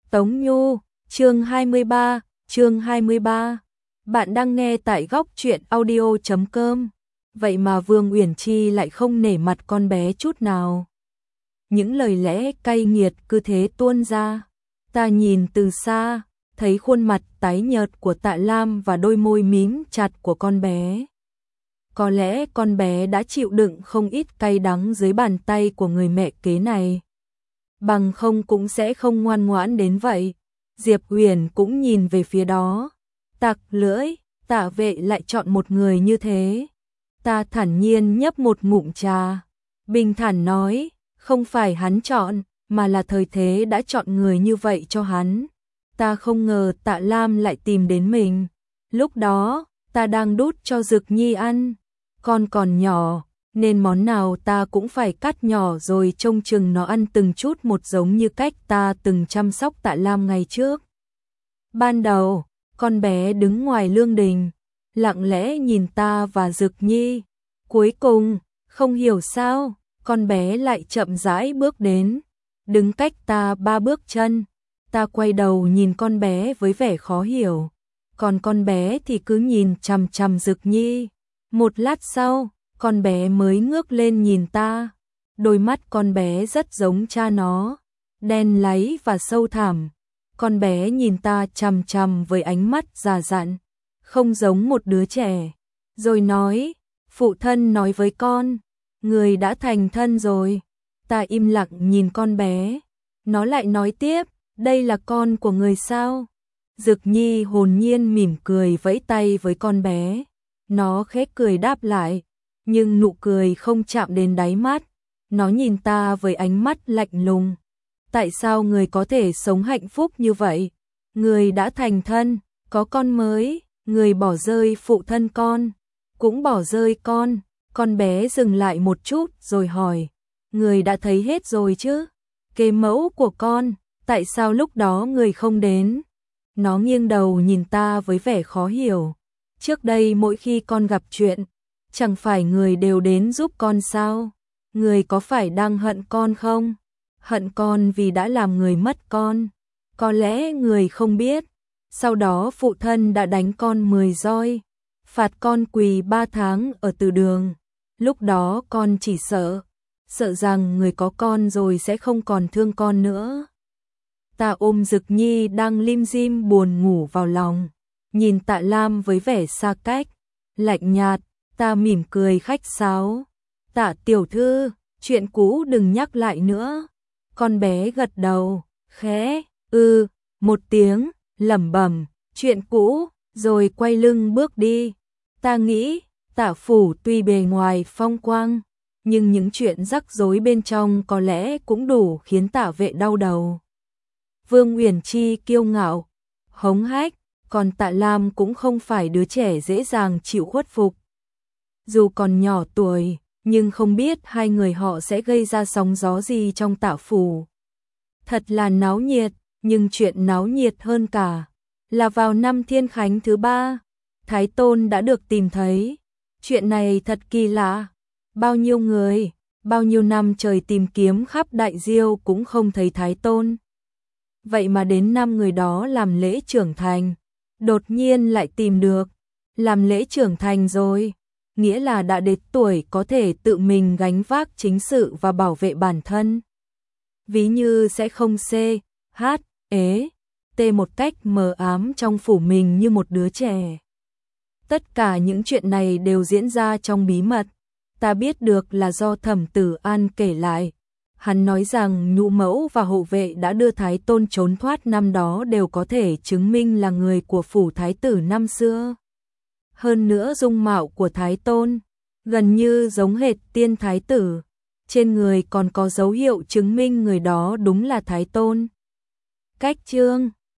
Tống Nhu, chương 23. Bạn đang nghe tại góc truyện audio.com. Vậy mà Vương Uyển Chi lại không nể mặt con bé chút nào. Những lời lẽ cay nghiệt cứ thế tuôn ra. Ta nhìn từ xa, thấy khuôn mặt tái nhợt của Tạ Lam và đôi môi mím chặt của con bé. Có lẽ con bé đã chịu đựng không ít cay đắng dưới bàn tay của người mẹ kế này. Bằng không cũng sẽ không ngoan ngoãn đến vậy. Diệp Huyền cũng nhìn về phía đó. Tặc lưỡi, Tạ Vệ lại chọn một người như thế. Ta thản nhiên nhấp một ngụm trà. Bình thản nói, không phải hắn chọn, mà là thời thế đã chọn người như vậy cho hắn. Ta không ngờ Tạ Lam lại tìm đến mình. Lúc đó, ta đang đút cho Dực Nhi ăn. Con còn nhỏ, nên món nào ta cũng phải cắt nhỏ rồi trông chừng nó ăn từng chút một, giống như cách ta từng chăm sóc Tạ Lam ngày trước. Ban đầu, con bé đứng ngoài lương đình, lặng lẽ nhìn ta và Dực Nhi. Cuối cùng, không hiểu sao, con bé lại chậm rãi bước đến, đứng cách ta 3 bước chân. Ta quay đầu nhìn con bé với vẻ khó hiểu, còn con bé thì cứ nhìn chằm chằm Dực Nhi. Một lát sau, con bé mới ngước lên nhìn ta. Đôi mắt con bé rất giống cha nó, đen láy và sâu thẳm. Con bé nhìn ta chằm chằm với ánh mắt già dặn, không giống một đứa trẻ. Rồi nói, phụ thân nói với con, người đã thành thân rồi. Ta im lặng nhìn con bé. Nó lại nói tiếp, đây là con của người sao? Dực Nhi hồn nhiên mỉm cười vẫy tay với con bé. Nó khẽ cười đáp lại, nhưng nụ cười không chạm đến đáy mắt. Nó nhìn ta với ánh mắt lạnh lùng. Tại sao người có thể sống hạnh phúc như vậy? Người đã thành thân, có con mới, người bỏ rơi phụ thân con, cũng bỏ rơi con. Con bé dừng lại một chút rồi hỏi, người đã thấy hết rồi chứ? Kế mẫu của con, tại sao lúc đó người không đến? Nó nghiêng đầu nhìn ta với vẻ khó hiểu. Trước đây mỗi khi con gặp chuyện, chẳng phải người đều đến giúp con sao? Người có phải đang hận con không? Hận con vì đã làm người mất con. Có lẽ người không biết, sau đó phụ thân đã đánh con 10 roi, phạt con quỳ 3 tháng ở từ đường. Lúc đó con chỉ sợ rằng người có con rồi sẽ không còn thương con nữa. Ta ôm Dực Nhi đang lim dim buồn ngủ vào lòng, nhìn Tạ Lam với vẻ xa cách, lạnh nhạt. Ta mỉm cười khách sáo. Tạ tiểu thư, chuyện cũ đừng nhắc lại nữa. Con bé gật đầu, khẽ, một tiếng, lẩm bẩm, chuyện cũ, rồi quay lưng bước đi. Ta nghĩ, Tạ phủ tuy bề ngoài phong quang, nhưng những chuyện rắc rối bên trong có lẽ cũng đủ khiến Tạ Vệ đau đầu. Vương Uyển Chi kiêu ngạo, hống hách, còn Tạ Lam cũng không phải đứa trẻ dễ dàng chịu khuất phục. Dù còn nhỏ tuổi, nhưng không biết hai người họ sẽ gây ra sóng gió gì trong Tạ phủ. Thật là náo nhiệt, nhưng chuyện náo nhiệt hơn cả là vào năm Thiên Khánh thứ 3, Thái Tôn đã được tìm thấy. Chuyện này thật kỳ lạ, bao nhiêu người, bao nhiêu năm trời tìm kiếm khắp Đại Diêu cũng không thấy Thái Tôn. Vậy mà đến năm người đó làm lễ trưởng thành, đột nhiên lại tìm được. Làm lễ trưởng thành rồi, nghĩa là đã đến tuổi có thể tự mình gánh vác chính sự và bảo vệ bản thân. Ví như sẽ không tê một cách mờ ám trong phủ mình như một đứa trẻ. Tất cả những chuyện này đều diễn ra trong bí mật. Ta biết được là do Thẩm Tử An kể lại. Hắn nói rằng Nhũ Mẫu và hộ vệ đã đưa Thái Tôn trốn thoát năm đó đều có thể chứng minh là người của phủ Thái tử năm xưa. Hơn nữa dung mạo của Thái Tôn gần như giống hệt Tiên Thái tử. Trên người còn có dấu hiệu chứng minh người đó đúng là Thái Tôn. Cách chương